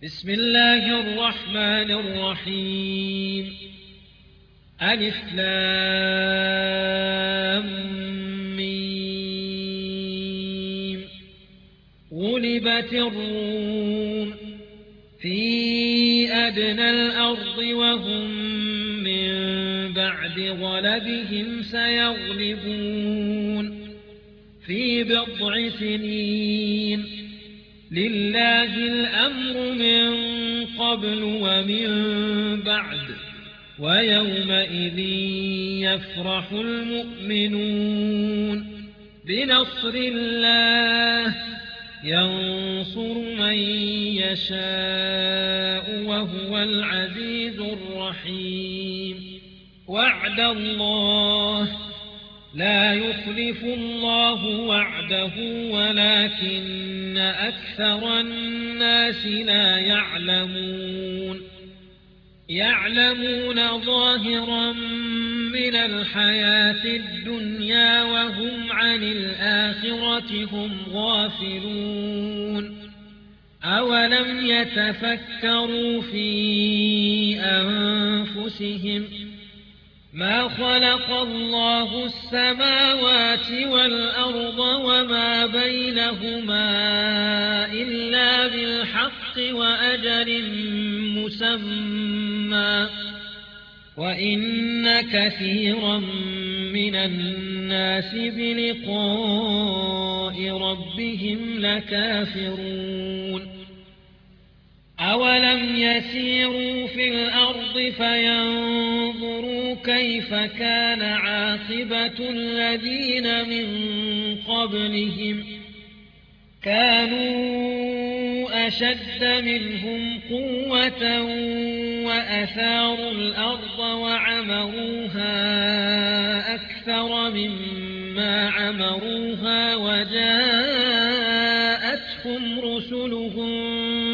بسم الله الرحمن الرحيم. ألف لام ميم. غلبت الروم في أدنى الأرض وهم من بعد غلبهم سيغلبون في بضع سنين. لله الأمر من قبل ومن بعد ويومئذ يفرح المؤمنون بنصر الله ينصر من يشاء وهو العزيز الرحيم. وعد الله لا يخلف الله وعده ولكن أكثر الناس لا يعلمون ظاهرا من الحياة الدنيا وهم عن الآخرة هم غافلون. أولم يتفكروا في أنفسهم ما خلق الله السماوات والأرض وما بينهما إلا بالحق وأجل مسمى وإن كثيرا من الناس بلقاء ربهم لكافرون. أولم يسيروا في الأرض فينظروا كيف كان عاقبة الذين من قبلهم كانوا أشد منهم قوة وأثاروا الأرض وعمروها أكثر مما عمروها وجاءتهم رسلهم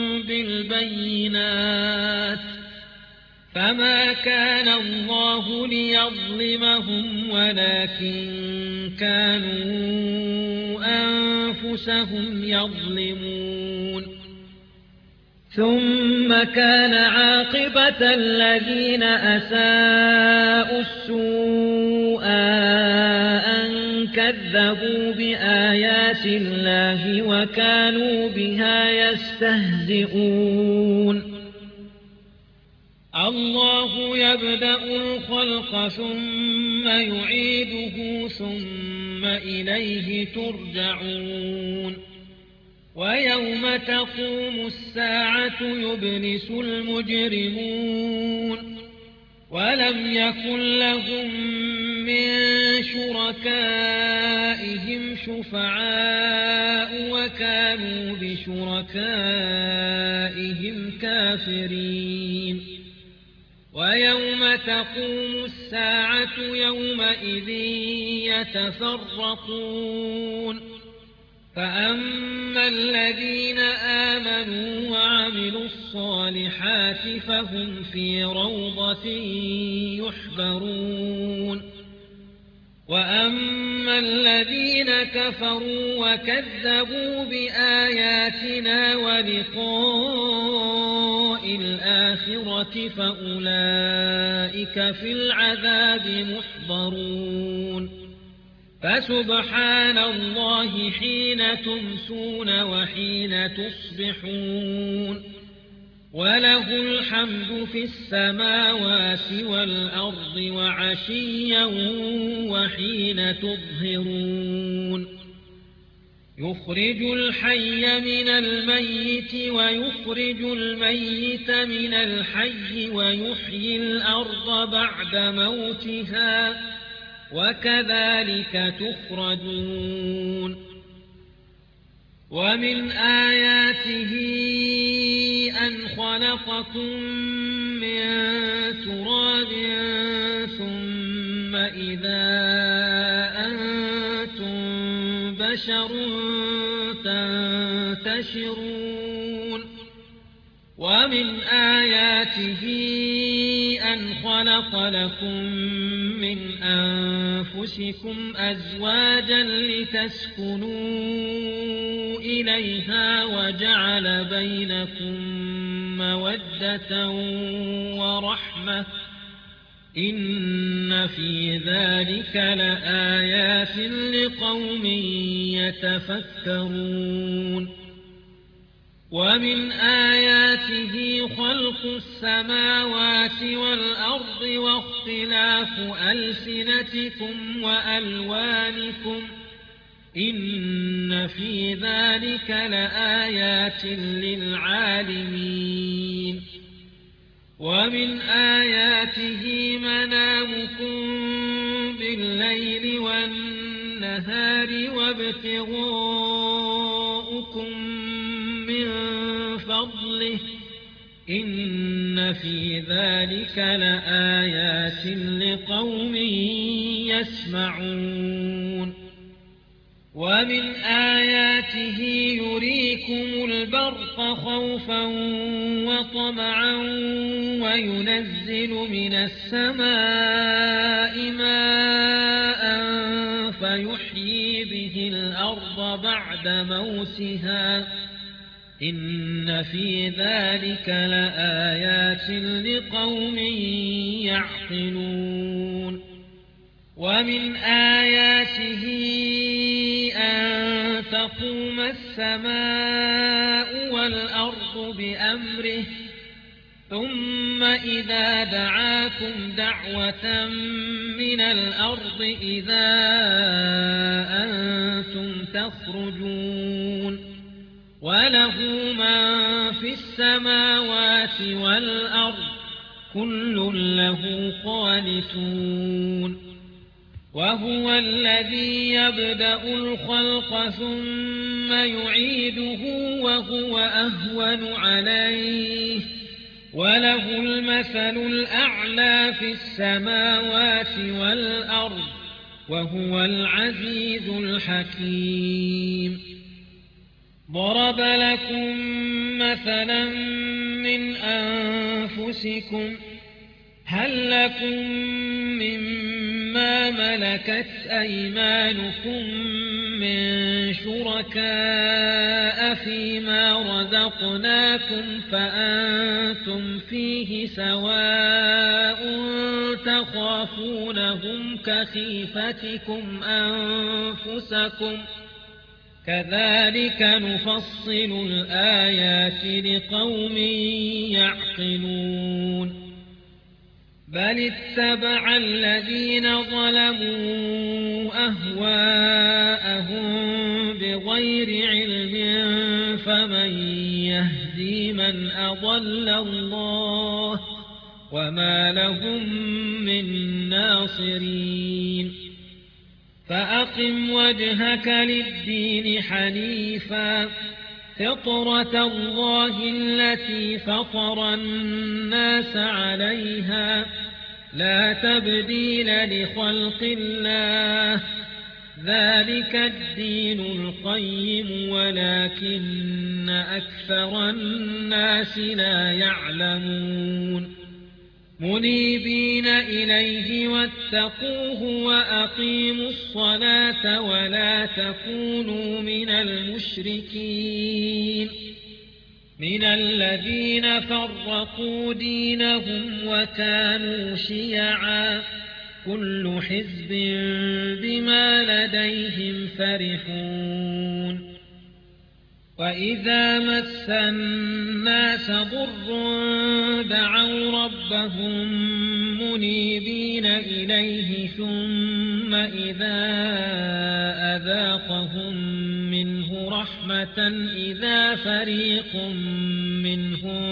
بالبينات فما كان الله ليظلمهم ولكن كانوا أنفسهم يظلمون. ثم كان عاقبة الذين أساءوا السوء أن كذبوا بآيات الله وكانوا بها يستهزئون. الله يبدأ الخلق ثم يعيده ثم إليه ترجعون. ويوم تقوم الساعة يبلس المجرمون ولم يكن لهم من شركائهم شفعاء وكانوا بشركائهم كافرين. ويوم تقوم الساعة يومئذ يتفرقون فأما الذين آمنوا وعملوا الصالحات فهم في روضة يحبرون. وأما الذين كفروا وكذبوا بآياتنا ولقاء الآخرة فأولئك في العذاب محضرون. فسبحان الله حين تمسون وحين تصبحون وله الحمد في السماوات والأرض وعشيا وحين تظهرون. يخرج الحي من الميت ويخرج الميت من الحي ويحيي الأرض بعد موتها وكذلك تخرجون. ومن آياته أن خلقكم من تراب ثم إذا أنتم بشر تنتشرون. ومن آياته أن خلق لكم من أنفسكم أزواجا لتسكنوا إليها وجعل بينكم مودة ورحمة إن في ذلك لآيات لقوم يتفكرون ومن آياته خلق السماوات والأرض واختلاف ألسنتكم وألوانكم إن في ذلك لآيات للعالمين ومن آياته منامكم بالليل والنهار وابتغاؤكم من فضله إن في ذلك لآيات لقوم يسمعون ومن آياته يريكم البرق خوفا وطمعا وينزل من السماء ماء فيحيي به الأرض بعد موتها إن في ذلك لآيات لقوم يعقلون ومن آياته أن تقوم السماء والأرض بأمره ثم إذا دعاكم دعوة من الأرض إذا أنتم تخرجون وله من في السماوات والأرض كل له قانتون وهو الذي يبدأ الخلق ثم يعيده وهو أهون عليه وله المثل الأعلى في السماوات والأرض وهو العزيز الحكيم ضرب لكم مثلا من أنفسكم هل لكم مما ملكت أيمانكم من شركاء فيما رزقناكم فأنتم فيه سواء تخافونهم كخيفتكم أنفسكم كذلك نفصل الآيات لقوم يعقلون بل اتبع الذين ظلموا أهواءهم بغير علم فمن يهدي من أضل الله وما لهم من ناصرين فأقم وجهك للدين حنيفا فطرة الله التي فطر الناس عليها لا تبديل لخلق الله ذلك الدين القيم ولكن أكثر الناس لا يعلمون منيبين إليه واتقوه وأقيموا الصلاة ولا تكونوا من المشركين من الذين فرقوا دينهم وكانوا شيعا كل حزب بما لديهم فرحون وإذا مس الناس ضر دعوا ربهم منيبين إليه ثم إذا أذاقهم منه رحمة إذا فريق منهم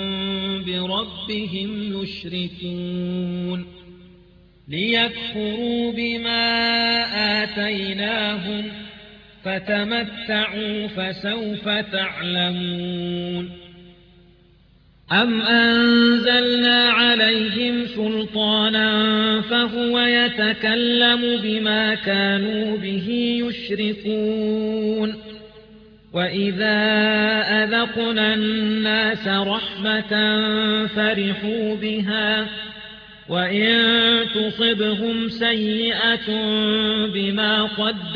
بربهم يشركون ليكفروا بما آتيناهم فتمتعوا فسوف تعلمون أم أنزلنا عليهم سلطانا فهو يتكلم بما كانوا به يشركون وإذا أذقنا الناس رحمة فرحوا بها وإن تصبهم سيئة بما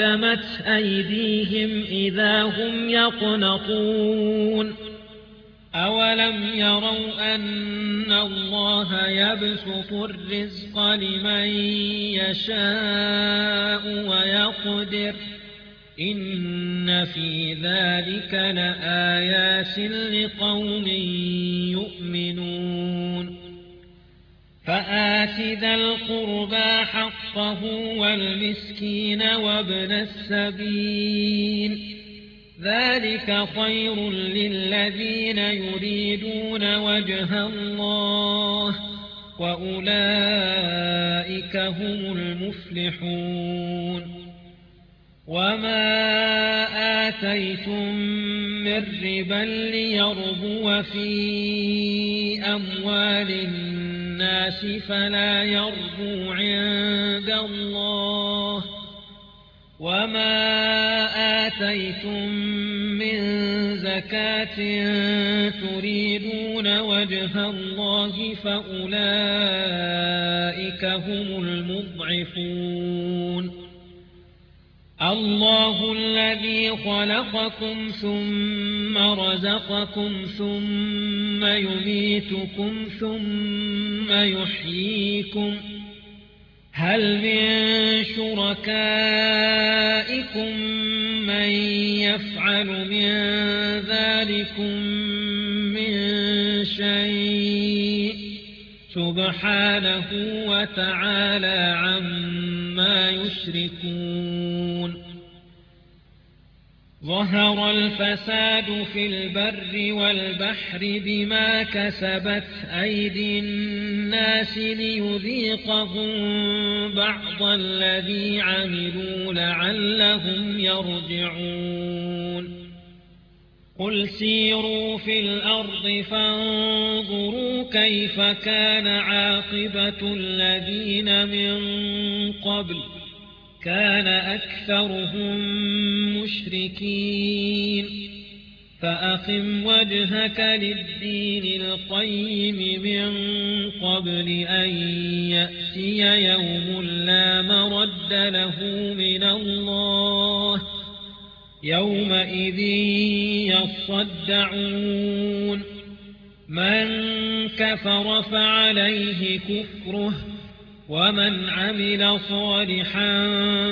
قدمت أيديهم إذا هم يقنطون أولم يروا أن الله يبسط الرزق لمن يشاء ويقدر إن في ذلك لآيات لقوم يؤمنون فآت ذا القربى حقه والمسكين وابن السبيل ذلك خير للذين يريدون وجه الله وأولئك هم المفلحون وما آتيتم من ربا ليربو في أموال الناس فلا يربو عند الله وما آتيتم من زكاة تريدون وجه الله فأولئك هم المضعفون الله الذي خلقكم ثم رزقكم ثم يميتكم ثم يحييكم هل من شركائكم من يفعل من ذلكم من شيء سبحانه وتعالى عما يشركون ظهر الفساد في البر والبحر بما كسبت أيدي الناس ليذيقهم بعض الذي عملوا لعلهم يرجعون قل سيروا في الأرض فانظروا كيف كان عاقبة الذين من قبل كان أكثرهم مشركين فأقم وجهك للدين القيم من قبل أن يأتي يوم لا مرد له من الله يومئذ يصدعون من كفر فعليه كفره ومن عمل صالحا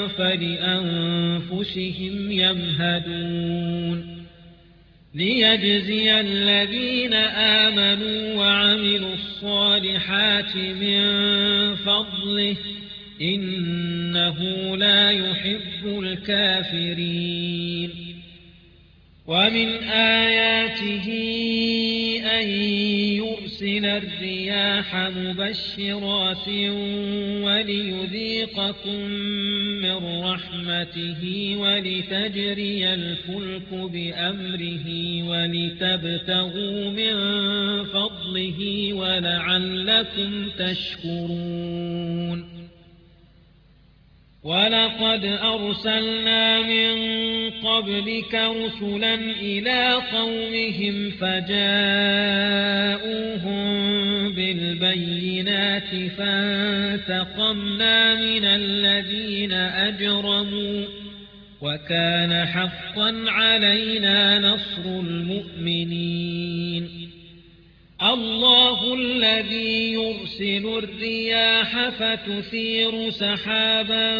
فلأنفسهم يمهدون ليجزي الذين آمنوا وعملوا الصالحات من فضله إنه لا يحب الكافرين ومن آياته أن يرسل الرياح مبشرات وليذيقكم من رحمته ولتجري الفلك بأمره ولتبتغوا من فضله ولعلكم تشكرون ولقد أرسلنا من قبلك رسلا إلى قومهم فجاءوهم بالبينات فانتقمنا من الذين أجرموا وكان حقا علينا نصر المؤمنين الله الذي يرسل الرياح فتثير سحابا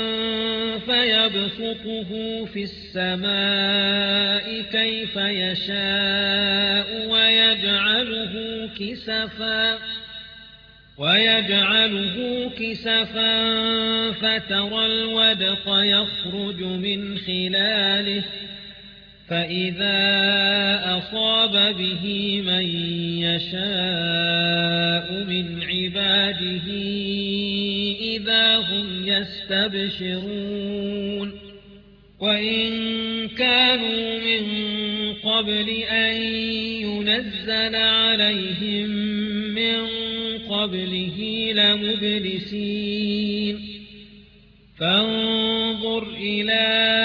فيبسطه في السماء كيف يشاء ويجعله كسفا فترى الودق يخرج من خلاله فإذا أصاب به من يشاء من عباده إذا هم يستبشرون وإن كانوا من قبل أن ينزل عليهم من قبله لمبلسين فانظر إلى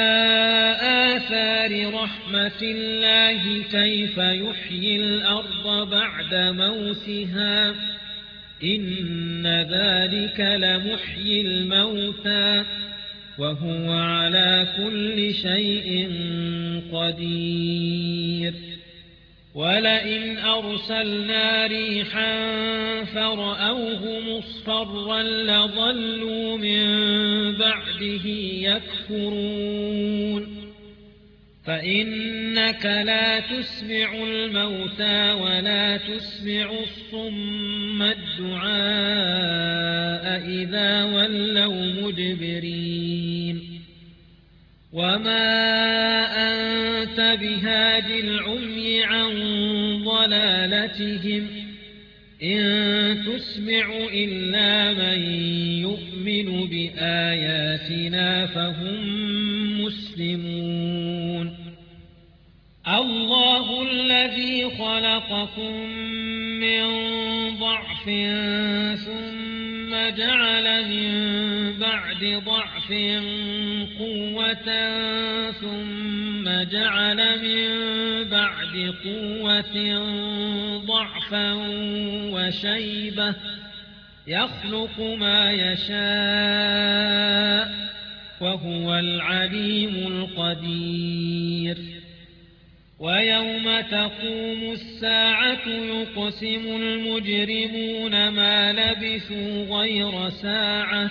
آثار رحمة الله كيف يحيي الأرض بعد موتها إن ذلك لمحيي الموتى وهو على كل شيء قدير ولئن أرسلنا ريحا فرأوه مصفرا لظلوا من بعده يكفرون فإنك لا تسمع الموتى ولا تسمع الصم الدعاء إذا ولوا مدبرين وما أنت بهاد العمي عن ضلالتهم إن تسمع إلا من يؤمن بآياتنا فهم مسلمون الله الذي خلقكم من ضعف ثم جعل من بعد ضعف قوة ثم جعل من بعد قوة ضعفا وشيبة يخلق ما يشاء وهو العليم القدير ويوم تقوم الساعة يقسم المجرمون ما لبثوا غير ساعة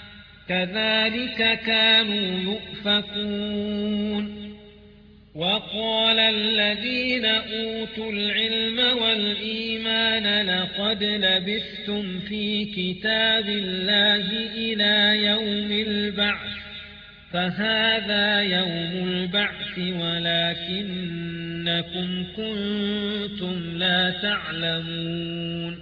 كذلك كانوا يؤفكون وقال الذين أوتوا العلم والإيمان لقد لبثتم في كتاب الله إلى يوم البعث فهذا يوم البعث ولكنكم كنتم لا تعلمون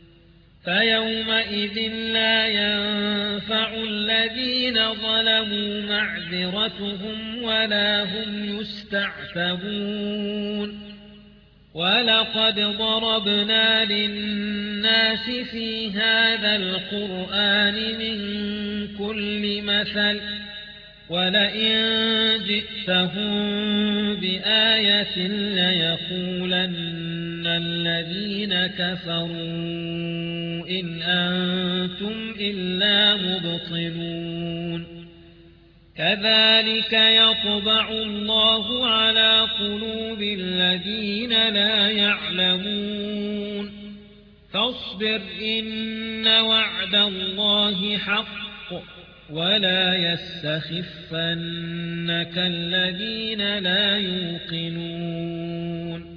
فيومئذ لا ينفع الذين ظلموا معذرتهم ولا هم يستعتبون ولقد ضربنا للناس في هذا القرآن من كل مثل ولئن جئتهم بآية ليقولن الذين كفروا إن أنتم إلا مبطلون كذلك يطبع الله على قلوب الذين لا يعلمون فاصبر إن وعد الله حق ولا يستخفنك الذين لا يوقنون